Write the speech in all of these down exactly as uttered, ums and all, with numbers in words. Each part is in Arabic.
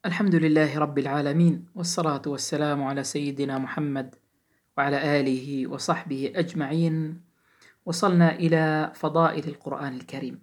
الحمد لله رب العالمين، والصلاة والسلام على سيدنا محمد وعلى آله وصحبه أجمعين. وصلنا إلى فضائل القرآن الكريم،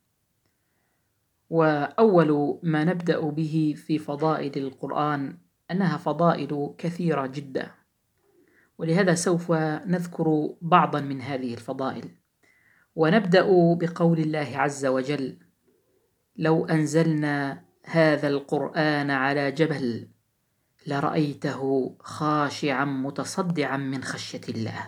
وأول ما نبدأ به في فضائل القرآن أنها فضائل كثيرة جدا، ولهذا سوف نذكر بعضا من هذه الفضائل. ونبدأ بقول الله عز وجل: لو أنزلنا هذا القرآن على جبل لرأيته خاشعا متصدعا من خشية الله.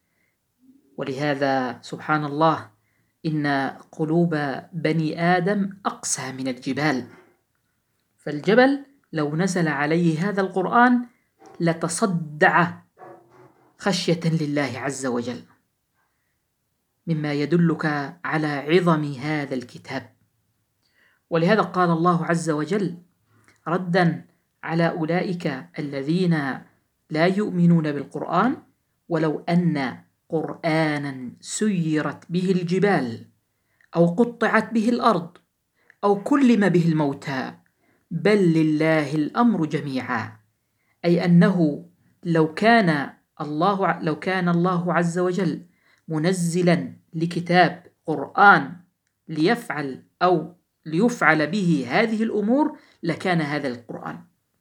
ولهذا سبحان الله إن قلوب بني آدم أقسى من الجبال، فالجبل لو نزل عليه هذا القرآن لتصدع خشية لله عز وجل، مما يدلك على عظم هذا الكتاب. ولهذا قال الله عز وجل ردا على أولئك الذين لا يؤمنون بالقرآن: ولو أن قرآنا سيرت به الجبال أو قطعت به الأرض أو كلم به الموتى بل لله الأمر جميعا. أي أنه لو كان الله لو كان الله عز وجل منزلا لكتاب قرآن ليفعل أو ليفعل به هذه الأمور لكان هذا القرآن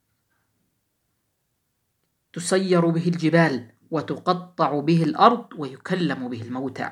تسير به الجبال وتقطع به الأرض ويكلم به الموتى.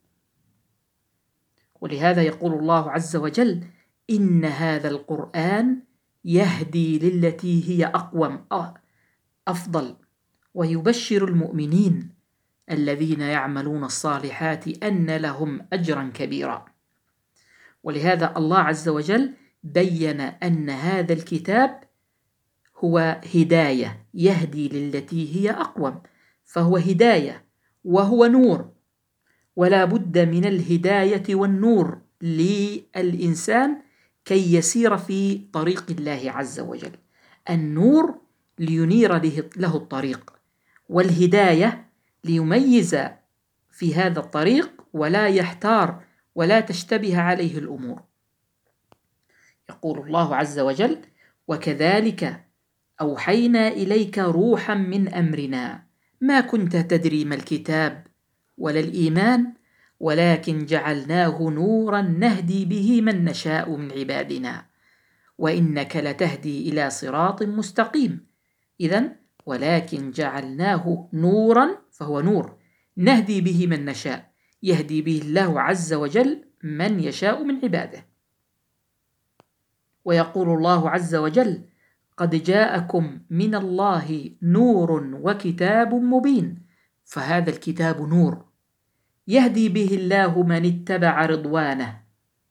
ولهذا يقول الله عز وجل: إن هذا القرآن يهدي للتي هي أقوم أفضل ويبشر المؤمنين الذين يعملون الصالحات أن لهم أجرا كبيرا. ولهذا الله عز وجل بين أن هذا الكتاب هو هداية، يهدي للتي هي أقوم، فهو هداية وهو نور، ولا بد من الهداية والنور للإنسان كي يسير في طريق الله عز وجل. النور لينير له الطريق، والهداية ليميز في هذا الطريق ولا يحتار ولا تشتبه عليه الأمور. يقول الله عز وجل: وكذلك أوحينا إليك روحا من أمرنا ما كنت تدري ما الكتاب ولا الإيمان ولكن جعلناه نورا نهدي به من نشاء من عبادنا وإنك لتهدي إلى صراط مستقيم. إذن ولكن جعلناه نورا، فهو نور نهدي به من نشاء، يهدي به الله عز وجل من يشاء من عباده. ويقول الله عز وجل: قد جاءكم من الله نور وكتاب مبين. فهذا الكتاب نور يهدي به الله من اتبع رضوانه،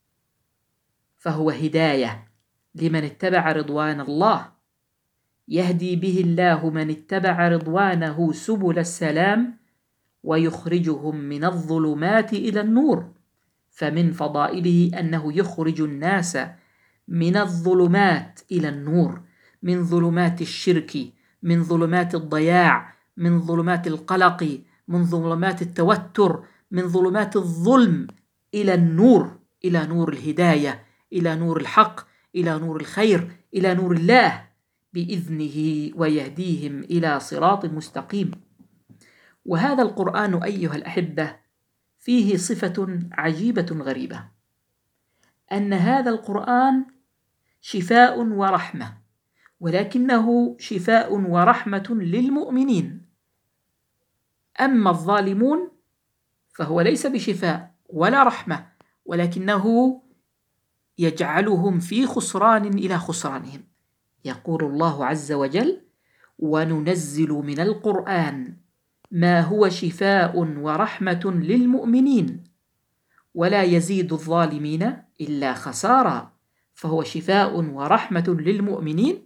فهو هداية لمن اتبع رضوان الله، يهدي به الله من اتبع رضوانه سبل السلام ويخرجهم من الظلمات إلى النور. فمن فضائله أنه يخرج الناس من الظلمات إلى النور، من ظلمات الشرك، من ظلمات الضياع، من ظلمات القلق، من ظلمات التوتر، من ظلمات الظلم إلى النور، إلى نور الهداية، إلى نور الحق، إلى نور الخير، إلى نور الله بإذنه، ويهديهم إلى صراط مستقيم. وهذا القرآن أيها الأحبة فيه صفة عجيبة غريبة، أن هذا القرآن شفاء ورحمة، ولكنه شفاء ورحمة للمؤمنين. أما الظالمون فهو ليس بشفاء ولا رحمة، ولكنه يجعلهم في خسران إلى خسرانهم. يقول الله عز وجل: وننزل من القرآن ما هو شفاء ورحمة للمؤمنين ولا يزيد الظالمين إلا خسارا. فهو شفاء ورحمة للمؤمنين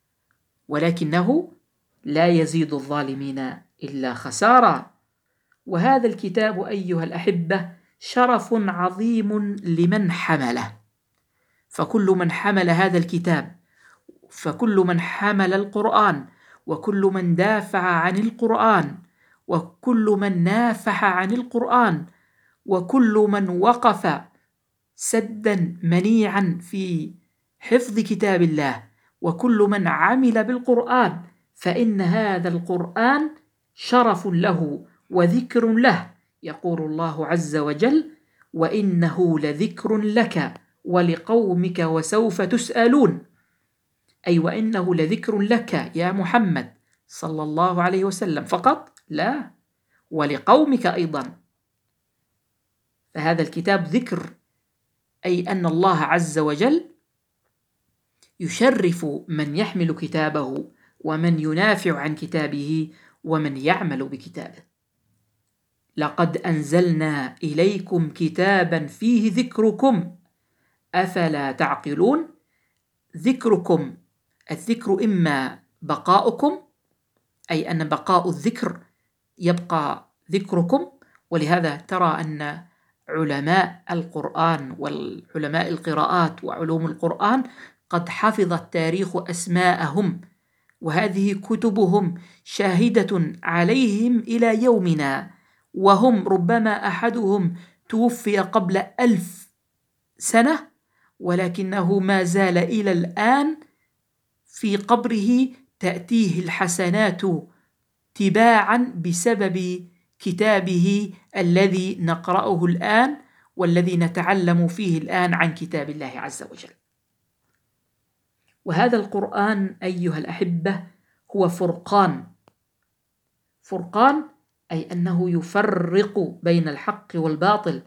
ولكنه لا يزيد الظالمين إلا خسارا. وهذا الكتاب أيها الأحبة شرف عظيم لمن حمله، فكل من حمل هذا الكتاب، فكل من حمل القرآن، وكل من دافع عن القرآن، وكل من نافح عن القرآن، وكل من وقف سدا منيعا في حفظ كتاب الله وكل من عمل بالقرآن، فإن هذا القرآن شرف له وذكر له. يقول الله عز وجل: وإنه لذكر لك ولقومك وسوف تسألون. أي وإنه لذكر لك يا محمد صلى الله عليه وسلم فقط؟ لا، ولقومك أيضا. فهذا الكتاب ذكر، أي أن الله عز وجل يشرف من يحمل كتابه ومن ينافع عن كتابه ومن يعمل بكتابه. لقد أنزلنا إليكم كتابا فيه ذكركم أفلا تعقلون. ذكركم، الذكر إما بقاؤكم، أي أن بقاء الذكر يبقى ذكركم. ولهذا ترى أن علماء القرآن والعلماء القراءات وعلوم القرآن قد حفظ التاريخ أسماءهم، وهذه كتبهم شاهدة عليهم إلى يومنا، وهم ربما أحدهم توفي قبل ألف سنة ولكنه ما زال إلى الآن في قبره تأتيه الحسنات تباعا بسبب كتابه الذي نقرأه الآن والذي نتعلم فيه الآن عن كتاب الله عز وجل. وهذا القرآن أيها الأحبة هو فرقان. فرقان أي أنه يفرق بين الحق والباطل،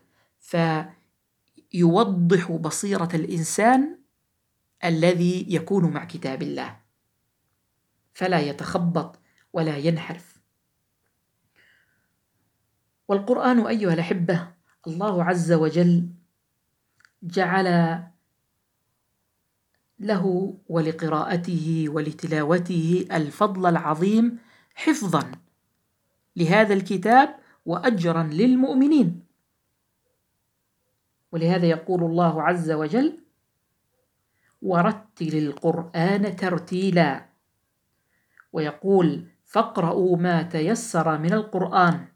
فيوضح بصيرة الإنسان الذي يكون مع كتاب الله، فلا يتخبط ولا ينحرف. والقرآن أيها الأحبة الله عز وجل جعل له ولقراءته ولتلاوته الفضل العظيم حفظا لهذا الكتاب وأجرا للمؤمنين. ولهذا يقول الله عز وجل: ورتل القرآن ترتيلا. ويقول: فاقرؤوا ما تيسر من القرآن.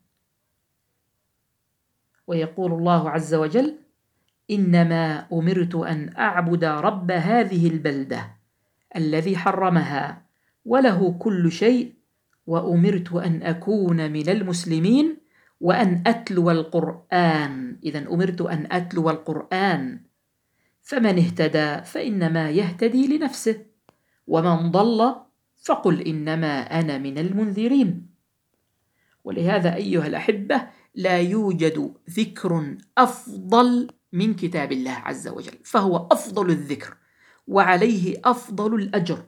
ويقول الله عز وجل: إنما أمرت أن أعبد رب هذه البلدة الذي حرمها وله كل شيء وأمرت أن أكون من المسلمين وأن أتلو القرآن. إذن أمرت أن أتلو القرآن، فمن اهتدى فإنما يهتدي لنفسه ومن ضل فقل إنما أنا من المنذرين. ولهذا أيها الأحبة لا يوجد ذكر أفضل من كتاب الله عز وجل، فهو أفضل الذكر وعليه أفضل الأجر،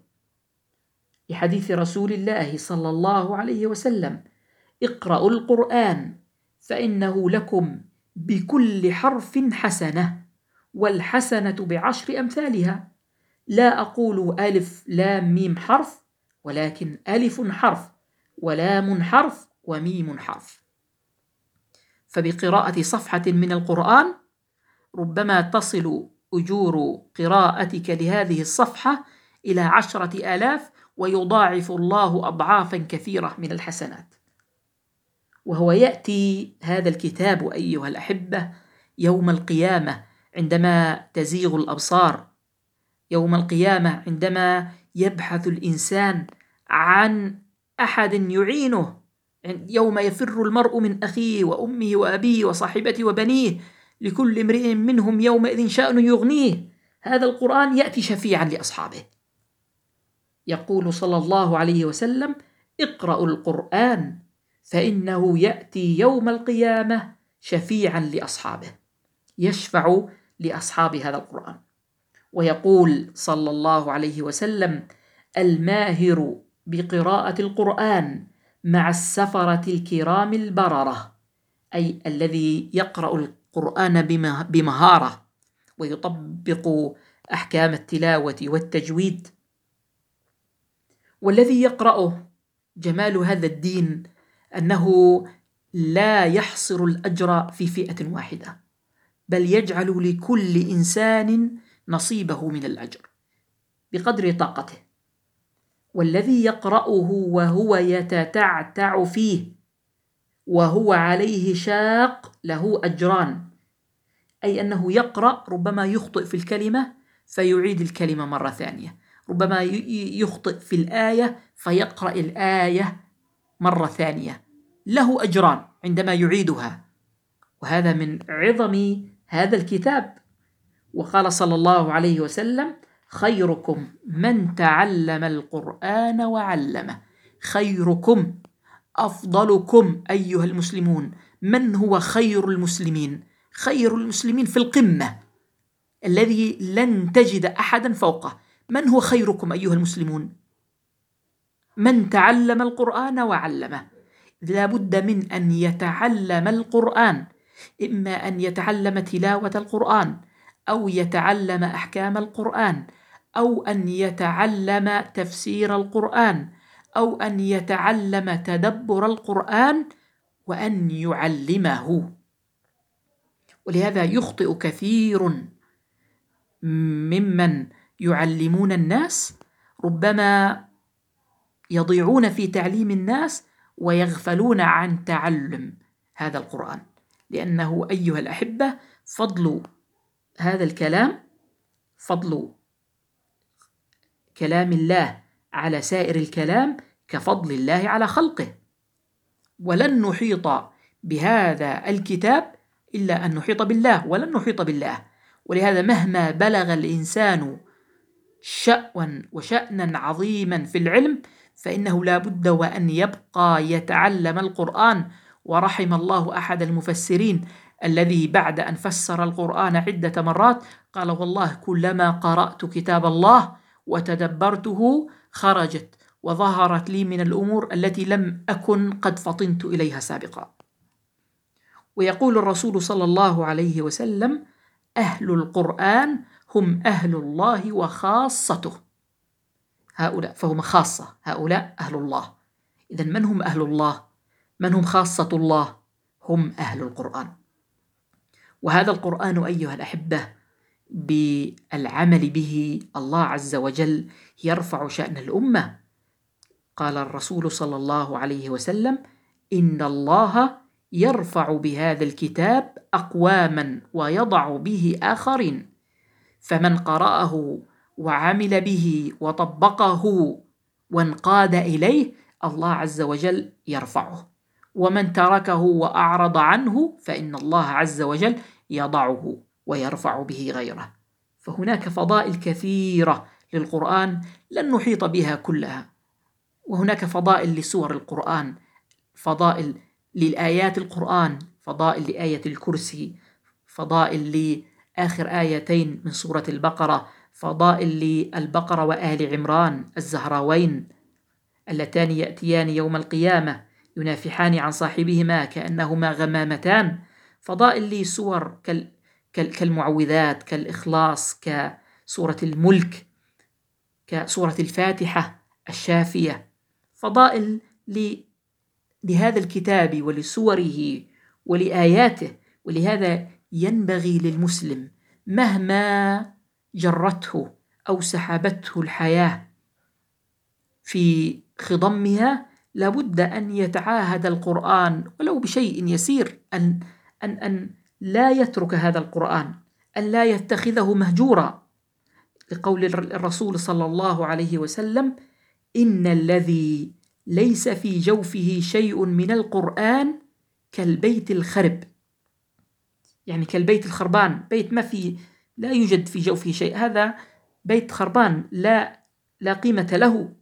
لحديث رسول الله صلى الله عليه وسلم: اقرأوا القرآن فإنه لكم بكل حرف حسنة والحسنة بعشر أمثالها. لا أقول ألف لام ميم حرف، ولكن ألف حرف ولام حرف وميم حرف. فبقراءة صفحة من القرآن ربما تصل أجور قراءتك لهذه الصفحة إلى عشرة آلاف، ويضاعف الله أضعافا كثيرة من الحسنات. وهو يأتي هذا الكتاب أيها الأحبة يوم القيامة عندما تزيغ الأبصار، يوم القيامة عندما يبحث الإنسان عن أحد يعينه، يوم يفر المرء من أخيه وأمه وأبيه وصاحبته وبنيه لكل امرئ منهم يومئذ شأن يغنيه. هذا القرآن يأتي شفيعا لأصحابه. يقول صلى الله عليه وسلم: اقرأوا القرآن فإنه يأتي يوم القيامة شفيعا لأصحابه، يشفع لأصحاب هذا القرآن. ويقول صلى الله عليه وسلم: الماهر بقراءة القرآن مع السفرة الكرام البررة، أي الذي يقرأ القرآن بمهارة ويطبق أحكام التلاوة والتجويد. والذي يقرأه جمال هذا الدين أنه لا يحصر الأجر في فئة واحدة، بل يجعل لكل إنسان نصيبه من الأجر بقدر طاقته. والذي يقرأه وهو يتتعتع فيه وهو عليه شاق له أجران، أي أنه يقرأ ربما يخطئ في الكلمة فيعيد الكلمة مرة ثانية، ربما يخطئ في الآية فيقرأ الآية مرة ثانية، له أجران عندما يعيدها، وهذا من عظم هذا الكتاب. وقال صلى الله عليه وسلم: خيركم من تعلم القرآن وعلمه. خيركم، أفضلكم أيها المسلمون. من هو خير المسلمين؟ خير المسلمين في القمة الذي لن تجد أحدا فوقه. من هو خيركم أيها المسلمون؟ من تعلم القرآن وعلمه. لا بد من أن يتعلم القرآن، إما أن يتعلم تلاوة القرآن، أو يتعلم أحكام القرآن، أو أن يتعلم تفسير القرآن، أو أن يتعلم تدبر القرآن، وأن يعلمه. ولهذا يخطئ كثير ممن يعلمون الناس، ربما يضيعون في تعليم الناس ويغفلون عن تعلم هذا القرآن. لأنه أيها الأحبة، فضل هذا الكلام، فضل كلام الله على سائر الكلام كفضل الله على خلقه، ولن نحيط بهذا الكتاب إلا أن نحيط بالله، ولن نحيط بالله. ولهذا مهما بلغ الإنسان شأوا وشأنا عظيما في العلم، فإنه لا بد وأن يبقى يتعلم القرآن. ورحم الله أحد المفسرين الذي بعد أن فسر القرآن عدة مرات قال: والله كلما قرأت كتاب الله وتدبرته خرجت وظهرت لي من الأمور التي لم أكن قد فطنت إليها سابقا. ويقول الرسول صلى الله عليه وسلم: أهل القرآن هم أهل الله وخاصته. هؤلاء فهم خاصة، هؤلاء أهل الله. إذن من هم أهل الله؟ من هم خاصة الله؟ هم أهل القرآن. وهذا القرآن أيها الأحبة بالعمل به الله عز وجل يرفع شأن الأمة. قال الرسول صلى الله عليه وسلم: إن الله يرفع بهذا الكتاب أقواما ويضع به آخرين، فمن قرأه وعمل به وطبقه وانقاد إليه الله عز وجل يرفعه، ومن تركه وأعرض عنه فإن الله عز وجل يضعه ويرفع به غيره. فهناك فضائل كثيرة للقرآن لن نحيط بها كلها، وهناك فضائل لسور القرآن، فضائل للآيات القرآن، فضائل لآية الكرسي، فضائل لآخر آيتين من سورة البقرة، فضائل للبقرة وآل عمران الزهراوين اللتان يأتيان يوم القيامة ينافحان عن صاحبهما كأنهما غمامتان، فضائل لسور كالمعوذات، كالإخلاص، كسورة الملك، كسورة الفاتحة الشافية، فضائل لهذا الكتاب ولسوره ولآياته. ولهذا ينبغي للمسلم مهما جرته أو سحبته الحياة في خضمها لابد أن يتعاهد القرآن ولو بشيء يسير، أن, أن, أن لا يترك هذا القرآن، أن لا يتخذه مهجورا، لقول الرسول صلى الله عليه وسلم: إن الذي ليس في جوفه شيء من القرآن كالبيت الخرب، يعني كالبيت الخربان، بيت ما في لا يوجد في جوفه شيء، هذا بيت خربان لا لا قيمة له.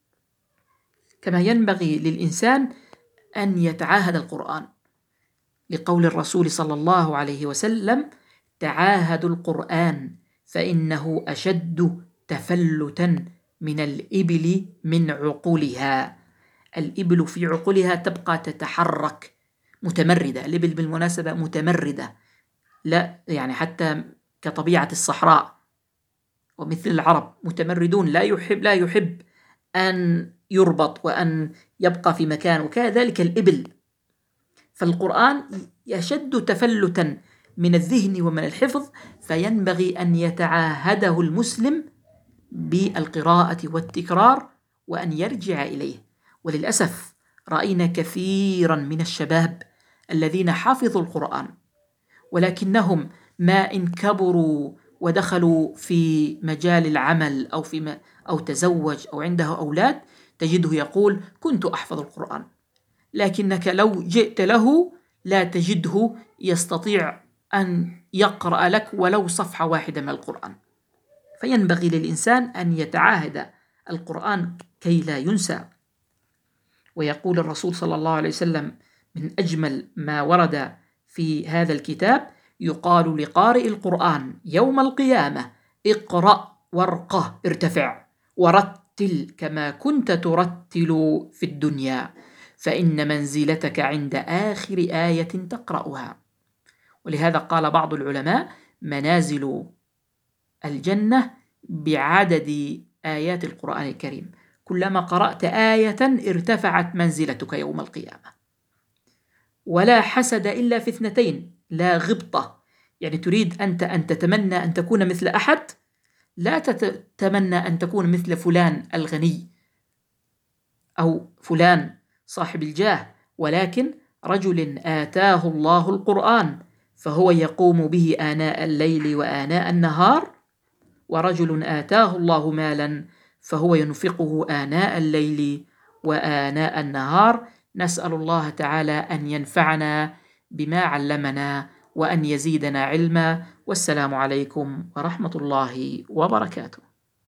كما ينبغي للإنسان أن يتعاهد القرآن، لقول الرسول صلى الله عليه وسلم: تعاهدوا القرآن فإنه أشد تفلتا من الإبل من عقولها. الإبل في عقولها تبقى تتحرك متمردة، الإبل بالمناسبة متمردة، لا يعني حتى كطبيعة الصحراء، ومثل العرب متمردون، لا يحب لا يحب أن يربط وأن يبقى في مكانه، وكذلك الإبل. فالقرآن يشد تفلتا من الذهن ومن الحفظ، فينبغي أن يتعاهده المسلم بالقراءة والتكرار وأن يرجع إليه. وللأسف رأينا كثيرا من الشباب الذين حفظوا القرآن ولكنهم ما إن كبروا ودخلوا في مجال العمل أو في أو تزوج أو عنده أولاد تجده يقول كنت أحفظ القرآن، لكنك لو جئت له لا تجده يستطيع أن يقرأ لك ولو صفحة واحدة من القرآن. فينبغي للإنسان أن يتعاهد القرآن كي لا ينسى. ويقول الرسول صلى الله عليه وسلم من أجمل ما ورد في هذا الكتاب: يقال لقارئ القرآن يوم القيامة اقرأ وارقه ارتفع ورتل كما كنت ترتل في الدنيا، فإن منزلتك عند آخر آية تقرأها. ولهذا قال بعض العلماء: منازل الجنة بعدد آيات القرآن الكريم، كلما قرأت آية ارتفعت منزلتك يوم القيامة. ولا حسد إلا في اثنتين: لا غبطة، يعني تريد أنت أن تتمنى أن تكون مثل أحد، لا تتمنى أن تكون مثل فلان الغني أو فلان صاحب الجاه، ولكن رجل آتاه الله القرآن فهو يقوم به آناء الليل وآناء النهار، ورجل آتاه الله مالا فهو ينفقه آناء الليل وآناء النهار. نسأل الله تعالى أن ينفعنا بما علمنا وأن يزيدنا علما. والسلام عليكم ورحمة الله وبركاته.